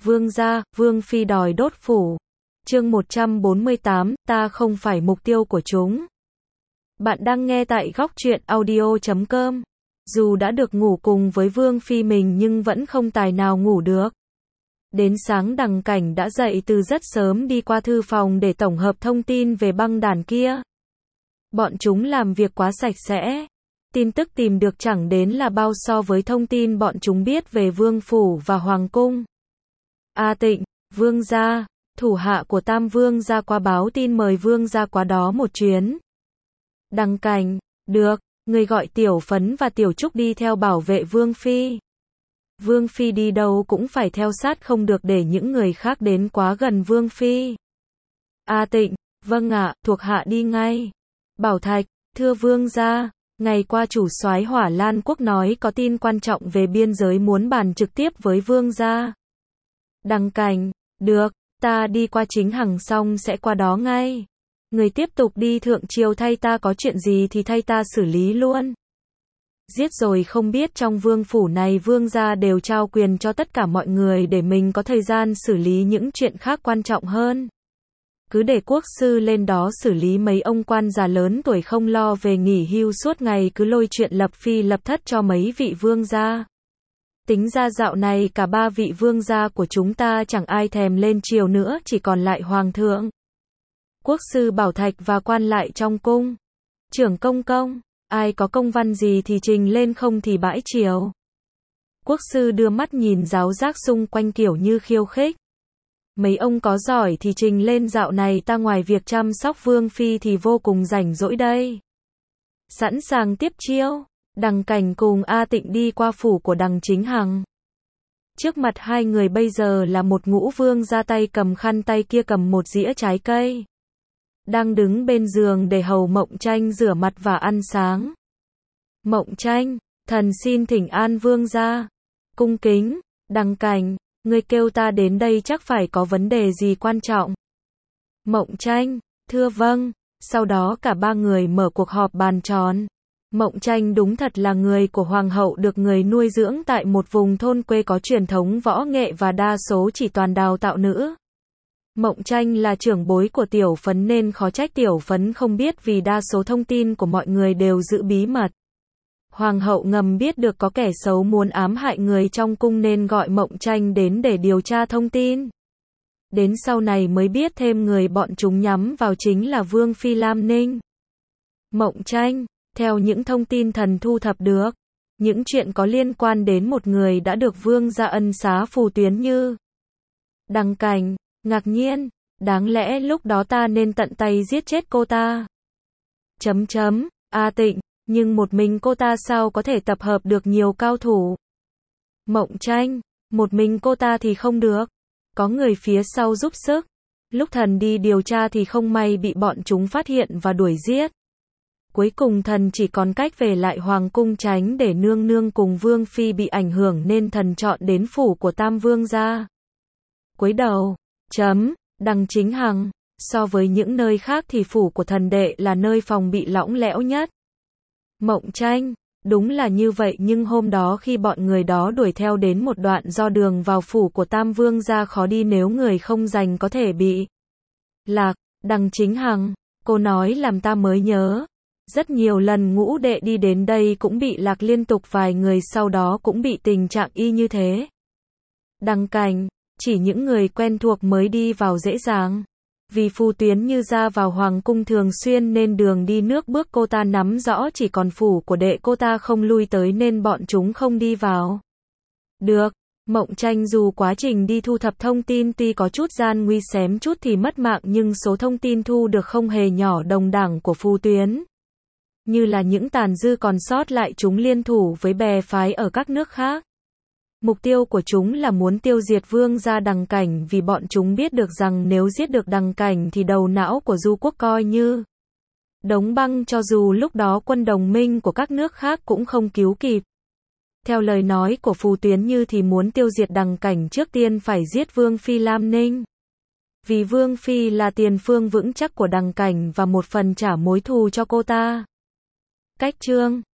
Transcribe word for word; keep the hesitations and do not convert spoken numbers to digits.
Vương gia, Vương Phi đòi đốt phủ. Chương một trăm bốn mươi tám, ta không phải mục tiêu của chúng. Bạn đang nghe tại góc truyện audio chấm com. Dù đã được ngủ cùng với Vương Phi mình nhưng vẫn không tài nào ngủ được. Đến sáng Đằng Cảnh đã dậy từ rất sớm đi qua thư phòng để tổng hợp thông tin về băng đàn kia. Bọn chúng làm việc quá sạch sẽ. Tin tức tìm được chẳng đến là bao so với thông tin bọn chúng biết về Vương Phủ và Hoàng Cung. A Tịnh, Vương gia, thủ hạ của Tam Vương gia qua báo tin mời Vương gia qua đó một chuyến. Đằng Cảnh, được, người gọi Tiểu Phấn và Tiểu Trúc đi theo bảo vệ Vương Phi. Vương Phi đi đâu cũng phải theo sát, không được để những người khác đến quá gần Vương Phi. A Tịnh, vâng ạ, thuộc hạ đi ngay. Bảo Thạch, thưa Vương gia, ngày qua chủ soái Hỏa Lan Quốc nói có tin quan trọng về biên giới muốn bàn trực tiếp với Vương gia. Đằng Cảnh, được, ta đi qua Chính Hằng xong sẽ qua đó ngay. Người tiếp tục đi thượng triều thay ta, có chuyện gì thì thay ta xử lý luôn. Giết rồi không biết trong vương phủ này Vương gia đều trao quyền cho tất cả mọi người để mình có thời gian xử lý những chuyện khác quan trọng hơn. Cứ để quốc sư lên đó xử lý mấy ông quan già lớn tuổi không lo về nghỉ hưu suốt ngày cứ lôi chuyện lập phi lập thất cho mấy vị vương gia. Tính ra dạo này cả ba vị vương gia của chúng ta chẳng ai thèm lên triều nữa, chỉ còn lại hoàng thượng, quốc sư Bảo Thạch và quan lại trong cung. Trưởng công công, ai có công văn gì thì trình lên, không thì bãi triều. Quốc sư đưa mắt nhìn giáo giác xung quanh kiểu như khiêu khích. Mấy ông có giỏi thì trình lên, dạo này ta ngoài việc chăm sóc Vương Phi thì vô cùng rảnh rỗi đây. Sẵn sàng tiếp chiêu. Đằng Cảnh cùng A Tịnh đi qua phủ của Đằng Chính Hằng. Trước mặt hai người bây giờ là một ngũ vương gia, tay cầm khăn, tay kia cầm một dĩa trái cây. Đang đứng bên giường để hầu Mộng Tranh rửa mặt và ăn sáng. Mộng Tranh, thần xin thỉnh an vương gia. Cung kính. Đằng Cảnh, ngươi kêu ta đến đây chắc phải có vấn đề gì quan trọng. Mộng Tranh, thưa vâng. Sau đó cả ba người mở cuộc họp bàn tròn. Mộng Tranh đúng thật là người của hoàng hậu, được người nuôi dưỡng tại một vùng thôn quê có truyền thống võ nghệ và đa số chỉ toàn đào tạo nữ. Mộng Tranh là trưởng bối của Tiểu Phấn nên khó trách Tiểu Phấn không biết, vì đa số thông tin của mọi người đều giữ bí mật. Hoàng hậu ngầm biết được có kẻ xấu muốn ám hại người trong cung nên gọi Mộng Tranh đến để điều tra thông tin. Đến sau này mới biết thêm người bọn chúng nhắm vào chính là Vương Phi Lam Ninh. Mộng Tranh, theo những thông tin thần thu thập được, những chuyện có liên quan đến một người đã được Vương gia ân xá, Phù Tuyến Như. Đằng Cảnh, ngạc nhiên, đáng lẽ lúc đó ta nên tận tay giết chết cô ta. Chấm chấm, A Tịnh, nhưng một mình cô ta sao có thể tập hợp được nhiều cao thủ. Mộng Tranh, một mình cô ta thì không được, có người phía sau giúp sức. Lúc thần đi điều tra thì không may bị bọn chúng phát hiện và đuổi giết. Cuối cùng thần chỉ còn cách về lại hoàng cung tránh để nương nương cùng Vương Phi bị ảnh hưởng nên thần chọn đến phủ của Tam Vương gia. Cuối đầu, chấm, Đằng Chính Hằng, so với những nơi khác thì phủ của thần đệ là nơi phòng bị lỏng lẻo nhất. Mộng Tranh, đúng là như vậy, nhưng hôm đó khi bọn người đó đuổi theo đến một đoạn do đường vào phủ của Tam Vương gia khó đi, nếu người không dành có thể bị lạc. Đằng Chính Hằng, cô nói làm ta mới nhớ. Rất nhiều lần ngũ đệ đi đến đây cũng bị lạc liên tục, vài người sau đó cũng bị tình trạng y như thế. Đằng Cảnh, chỉ những người quen thuộc mới đi vào dễ dàng. Vì Phù Tuyến Như ra vào hoàng cung thường xuyên nên đường đi nước bước cô ta nắm rõ, chỉ còn phủ của đệ cô ta không lui tới nên bọn chúng không đi vào. Được, Mộng Tranh dù quá trình đi thu thập thông tin tuy có chút gian nguy, xém chút thì mất mạng, nhưng số thông tin thu được không hề nhỏ. Đồng đảng của Phù Tuyến Như là những tàn dư còn sót lại, chúng liên thủ với bè phái ở các nước khác. Mục tiêu của chúng là muốn tiêu diệt vương gia Đằng Cảnh, vì bọn chúng biết được rằng nếu giết được Đằng Cảnh thì đầu não của Du quốc coi như đống băng, cho dù lúc đó quân đồng minh của các nước khác cũng không cứu kịp. Theo lời nói của Phù Tuyến Như thì muốn tiêu diệt Đằng Cảnh trước tiên phải giết Vương Phi Lam Ninh. Vì Vương Phi là tiền phương vững chắc của Đằng Cảnh và một phần trả mối thù cho cô ta. Cách chương